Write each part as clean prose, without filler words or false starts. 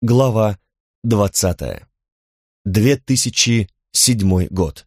Глава 20. 2007 год.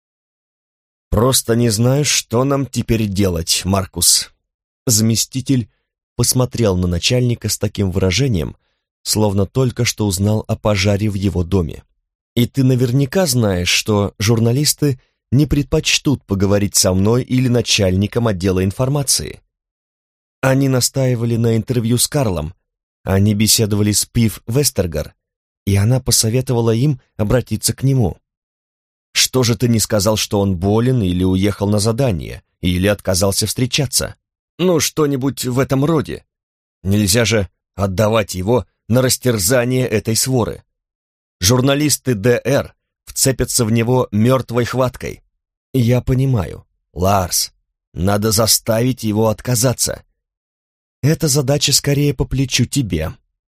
«Просто не знаю, что нам теперь делать, Маркус». Заместитель посмотрел на начальника с таким выражением, словно только что узнал о пожаре в его доме. «И ты наверняка знаешь, что журналисты не предпочтут поговорить со мной или начальником отдела информации. Они настаивали на интервью с Карлом. Они беседовали с Пив Вестергар, и она посоветовала им обратиться к нему. Что же ты не сказал, что он болен или уехал на задание, или отказался встречаться? Ну, что-нибудь в этом роде. Нельзя же отдавать его на растерзание этой своры. Журналисты ДР вцепятся в него мертвой хваткой. Я понимаю, Ларс, надо заставить его отказаться. Эта задача скорее по плечу тебе».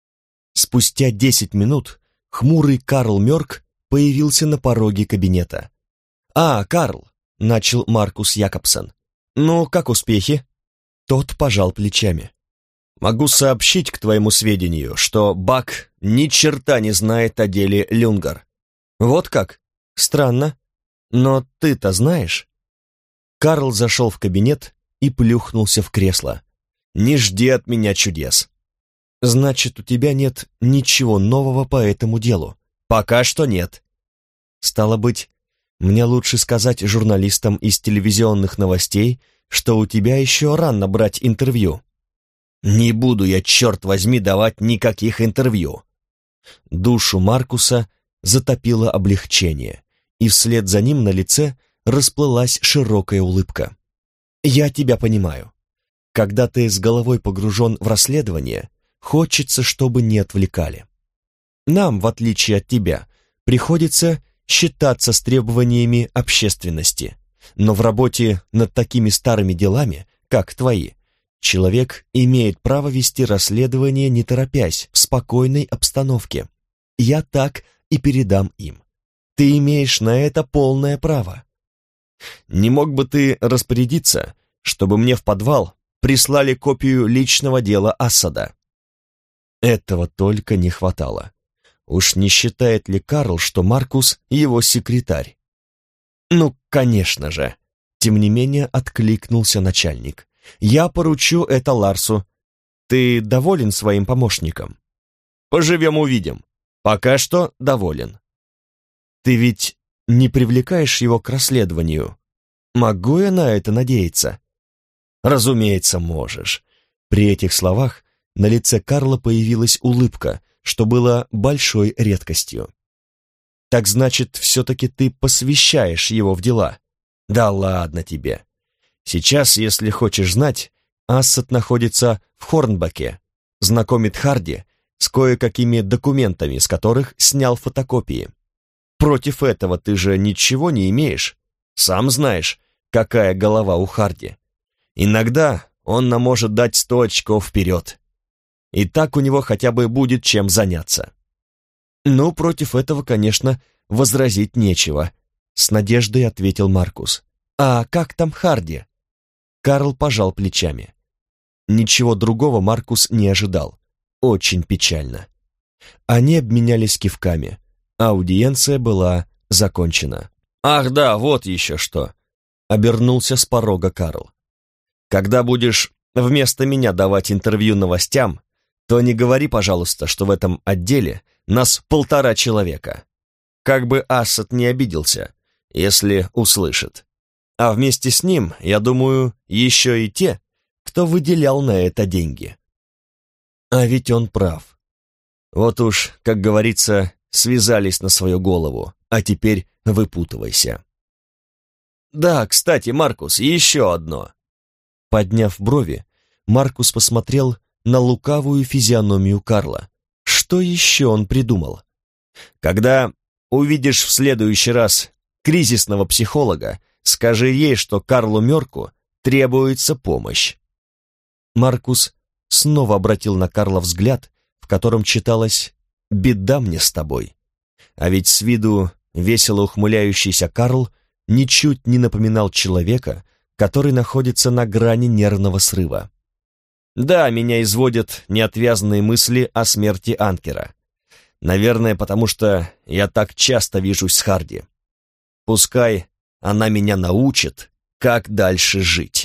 Спустя 10 минут хмурый Карл Мёрк появился на пороге кабинета. Карл», — начал Маркус Якобсон. «Ну, как успехи?» Тот пожал плечами. «Могу сообщить к твоему сведению, что Бак ни черта не знает о деле Люнгар». «Вот как? Странно. Но ты-то знаешь?» Карл зашел в кабинет и плюхнулся в кресло. «Не жди от меня чудес». «Значит, у тебя нет ничего нового по этому делу?» «Пока что нет». «Стало быть, мне лучше сказать журналистам из телевизионных новостей, что у тебя еще рано брать интервью». «Не буду я, черт возьми, давать никаких интервью». Душу Маркуса затопило облегчение, и вслед за ним на лице расплылась широкая улыбка. «Я тебя понимаю. Когда ты с головой погружен в расследование, хочется, чтобы не отвлекали. Нам, в отличие от тебя, приходится считаться с требованиями общественности, но в работе над такими старыми делами, как твои, человек имеет право вести расследование, не торопясь, в спокойной обстановке. Я так и передам им. Ты имеешь на это полное право. Не мог бы ты распорядиться, чтобы мне в подвал прислали копию личного дела Ассада?» Этого только не хватало. Уж не считает ли Карл, что Маркус его секретарь? «Ну, конечно же!» Тем не менее откликнулся начальник. «Я поручу это Ларсу. Ты доволен своим помощником?» «Поживем-увидим. Пока что доволен». «Ты ведь не привлекаешь его к расследованию? Могу я на это надеяться?» «Разумеется, можешь». При этих словах на лице Карла появилась улыбка, что было большой редкостью. «Так значит, все-таки ты посвящаешь его в дела?» «Да ладно тебе. Сейчас, если хочешь знать, Ассад находится в Хорнбаке, знакомит Харди с кое-какими документами, с которых снял фотокопии. Против этого ты же ничего не имеешь. Сам знаешь, какая голова у Харди. Иногда он нам может дать 100 очков вперед. И так у него хотя бы будет чем заняться». «Ну, против этого, конечно, возразить нечего», — с надеждой ответил Маркус. «А как там Харди?» Карл пожал плечами. Ничего другого Маркус не ожидал. Очень печально. Они обменялись кивками. Аудиенция была закончена. «Ах да, вот еще что!» — обернулся с порога Карл. «Когда будешь вместо меня давать интервью новостям, то не говори, пожалуйста, что в этом отделе нас 1,5 человека. Как бы Ассад не обиделся, если услышит. А вместе с ним, я думаю, еще и те, кто выделял на это деньги». А ведь он прав. Вот уж, как говорится, связались на свою голову, а теперь выпутывайся. «Да, кстати, Маркус, еще одно». Подняв брови, Маркус посмотрел на лукавую физиономию Карла. Что еще он придумал? «Когда увидишь в следующий раз кризисного психолога, скажи ей, что Карлу Мёрку требуется помощь». Маркус снова обратил на Карла взгляд, в котором читалось «Беда мне с тобой». А ведь с виду весело ухмыляющийся Карл ничуть не напоминал человека, который находится на грани нервного срыва. «Да, меня изводят неотвязные мысли о смерти Анкера. Наверное, потому что я так часто вижусь с Харди. Пускай она меня научит, как дальше жить.